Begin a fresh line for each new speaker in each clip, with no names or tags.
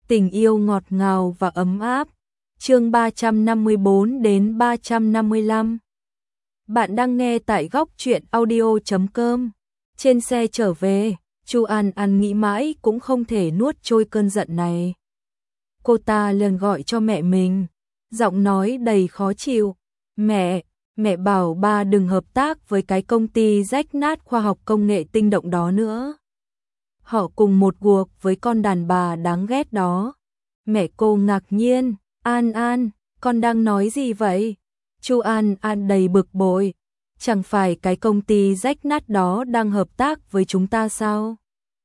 Tình yêu ngọt ngào và ấm áp. Chương 354 đến 355. Bạn đang nghe tại góc truyện audio.com. Trên xe trở về, Chu An An nghĩ mãi cũng không thể nuốt trôi cơn giận này. Cô ta liền gọi cho mẹ mình, giọng nói đầy khó chịu. Mẹ bảo ba đừng hợp tác với cái công ty rách nát khoa học công nghệ tinh động đó nữa. Họ cùng một guộc với con đàn bà đáng ghét đó. Mẹ cô ngạc nhiên, An An, con đang nói gì vậy? Chu An An đầy bực bội, chẳng phải cái công ty rách nát đó đang hợp tác với chúng ta sao?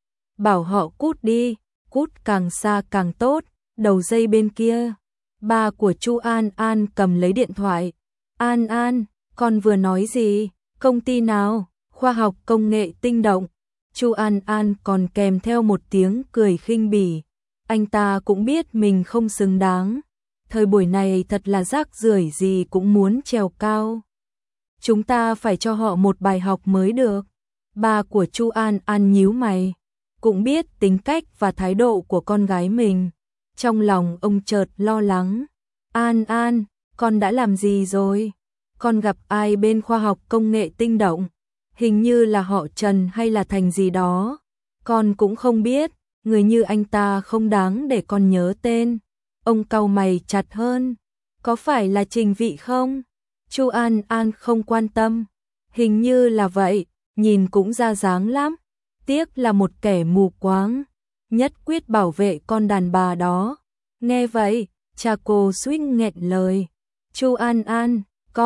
Bảo họ cút đi, cút càng xa càng tốt. Đầu dây bên kia, ba của Chu An An cầm lấy điện thoại. An An, con vừa nói gì? Công ty nào? Khoa học công nghệ tinh động. Chu An An còn kèm theo một tiếng cười khinh bỉ. Anh ta cũng biết mình không xứng đáng. Thời buổi này thật là rác rưởi, gì cũng muốn trèo cao. Chúng ta phải cho họ một bài học mới được. Ba của Chu An An nhíu mày, cũng biết tính cách và thái độ của con gái mình. Trong lòng ông chợt lo lắng. An An, con đã làm gì rồi? Con gặp ai bên khoa học công nghệ tinh động? Hình như là họ Trần hay là Thành gì đó. Con cũng không biết, người như anh ta không đáng để con nhớ tên. Ông cau mày chặt hơn. Có phải là Trình Vị không? Chu An An không quan tâm. Hình như là vậy, nhìn cũng ra dáng lắm. Tiếc là một kẻ mù quáng, nhất quyết bảo vệ con đàn bà đó. Nghe vậy, cha cô suýt nghẹn lời. Chu An An,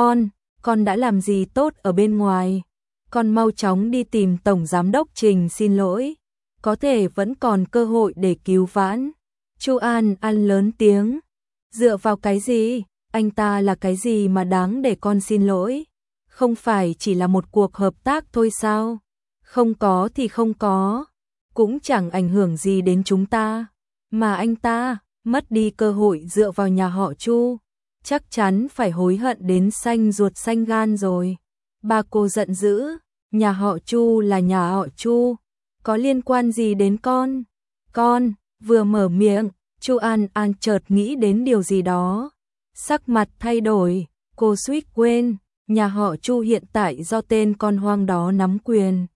con đã làm gì tốt ở bên ngoài? Con mau chóng đi tìm Tổng Giám đốc Trình xin lỗi. Có thể vẫn còn cơ hội để cứu vãn. Chu An An lớn tiếng. Dựa vào cái gì? Anh ta là cái gì mà đáng để con xin lỗi? Không phải chỉ là một cuộc hợp tác thôi sao? Không có thì không có, cũng chẳng ảnh hưởng gì đến chúng ta. Mà anh ta mất đi cơ hội dựa vào nhà họ Chu, chắc chắn phải hối hận đến xanh ruột xanh gan rồi. Ba cô giận dữ, nhà họ Chu là nhà họ Chu, có liên quan gì đến con? Con vừa mở miệng, Chu An An chợt nghĩ đến điều gì đó, sắc mặt thay đổi, cô suýt quên, nhà họ Chu hiện tại do tên con hoang đó nắm quyền.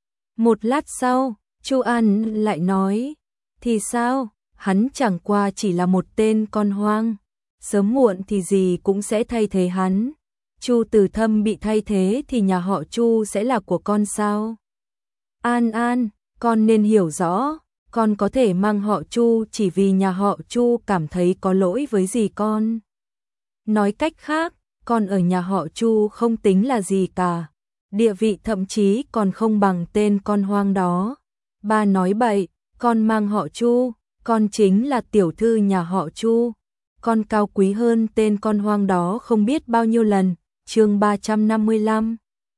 Một lát sau, Chu An lại nói, thì sao, hắn chẳng qua chỉ là một tên con hoang, sớm muộn thì gì cũng sẽ thay thế hắn. Chu Từ Thâm bị thay thế thì nhà họ Chu sẽ là của con sao? An An, con nên hiểu rõ, con có thể mang họ Chu chỉ vì nhà họ Chu cảm thấy có lỗi với dì con. Nói cách khác, con ở nhà họ Chu không tính là gì cả. Địa vị thậm chí còn không bằng tên con hoang đó. Ba nói bậy, con mang họ Chu, con chính là tiểu thư nhà họ Chu. Con cao quý hơn tên con hoang đó không biết bao nhiêu lần. Chương 355.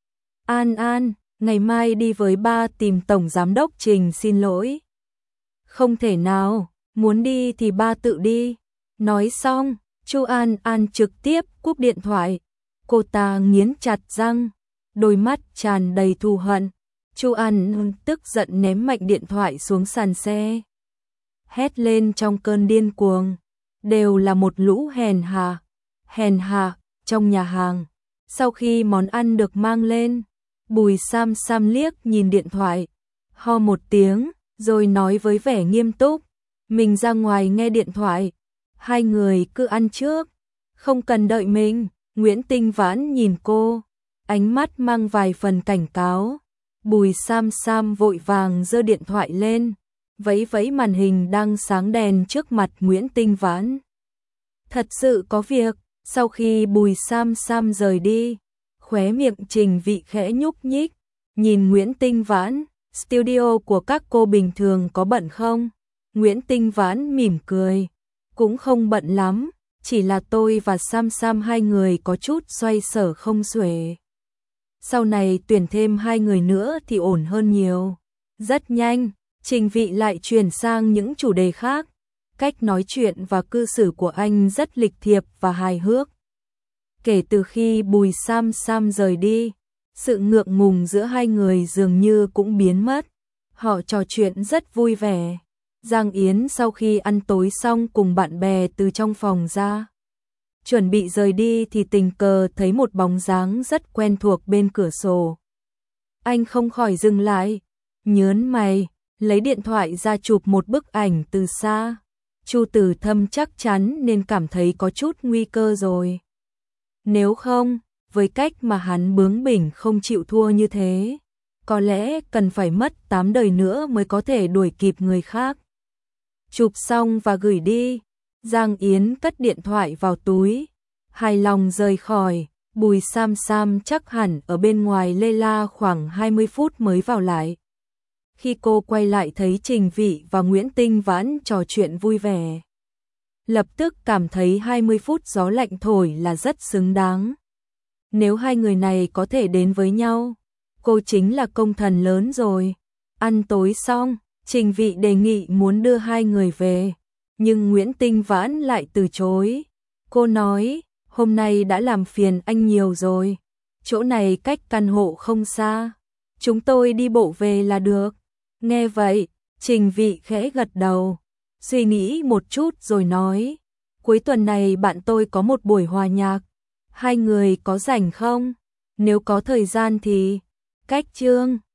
An An, ngày mai đi với ba tìm Tổng Giám đốc Trình xin lỗi. Không thể nào, muốn đi thì ba tự đi. Nói xong, Chu An An trực tiếp cúp điện thoại. Cô ta nghiến chặt răng, đôi mắt tràn đầy thù hận. Chu An tức giận ném mạnh điện thoại xuống sàn xe, hét lên trong cơn điên cuồng. Đều là một lũ hèn hạ. Trong nhà hàng, sau khi món ăn được mang lên, Bùi Sam Sam liếc nhìn điện thoại, ho một tiếng, rồi nói với vẻ nghiêm túc, mình ra ngoài nghe điện thoại, hai người cứ ăn trước, không cần đợi mình. Nguyễn Tinh Vãn nhìn cô, ánh mắt mang vài phần cảnh cáo. Bùi Sam Sam vội vàng giơ điện thoại lên, vẫy vẫy màn hình đang sáng đèn trước mặt Nguyễn Tinh Vãn. Thật sự có việc. Sau khi Bùi Sam Sam rời đi, khóe miệng Trình Vị khẽ nhúc nhích, nhìn Nguyễn Tinh Vãn, studio của các cô bình thường có bận không? Nguyễn Tinh Vãn mỉm cười, cũng không bận lắm, chỉ là tôi và Sam Sam hai người có chút xoay sở không xuể. Sau này tuyển thêm hai người nữa thì ổn hơn nhiều. Rất nhanh, Trình Vị lại chuyển sang những chủ đề khác. Cách nói chuyện và cư xử của anh rất lịch thiệp và hài hước. Kể từ khi Bùi Sam Sam rời đi, sự ngượng ngùng giữa hai người dường như cũng biến mất. Họ trò chuyện rất vui vẻ. Giang Yến sau khi ăn tối xong cùng bạn bè từ trong phòng ra. Chuẩn bị rời đi thì tình cờ thấy một bóng dáng rất quen thuộc bên cửa sổ. Anh không khỏi dừng lại, nhớn mày, lấy điện thoại ra chụp một bức ảnh từ xa. Chu Tử Thâm chắc chắn nên cảm thấy có chút nguy cơ rồi. Nếu không, với cách mà hắn bướng bỉnh không chịu thua như thế, có lẽ cần phải mất 8 đời nữa mới có thể đuổi kịp người khác. Chụp xong và gửi đi, Giang Yến cất điện thoại vào túi, hài lòng rời khỏi. Bùi Sam Sam chắc hẳn ở bên ngoài lê la khoảng 20 phút mới vào lại. Khi cô quay lại thấy Trình Vị và Nguyễn Tinh Vãn trò chuyện vui vẻ, lập tức cảm thấy 20 phút gió lạnh thổi là rất xứng đáng. Nếu hai người này có thể đến với nhau, cô chính là công thần lớn rồi. Ăn tối xong, Trình Vị đề nghị muốn đưa hai người về, nhưng Nguyễn Tinh Vãn lại từ chối. Cô nói, hôm nay đã làm phiền anh nhiều rồi, chỗ này cách căn hộ không xa, chúng tôi đi bộ về là được. Nghe vậy, Trình Vị khẽ gật đầu, suy nghĩ một chút rồi nói, cuối tuần này bạn tôi có một buổi hòa nhạc, hai người có rảnh không? Nếu có thời gian thì, cách chương.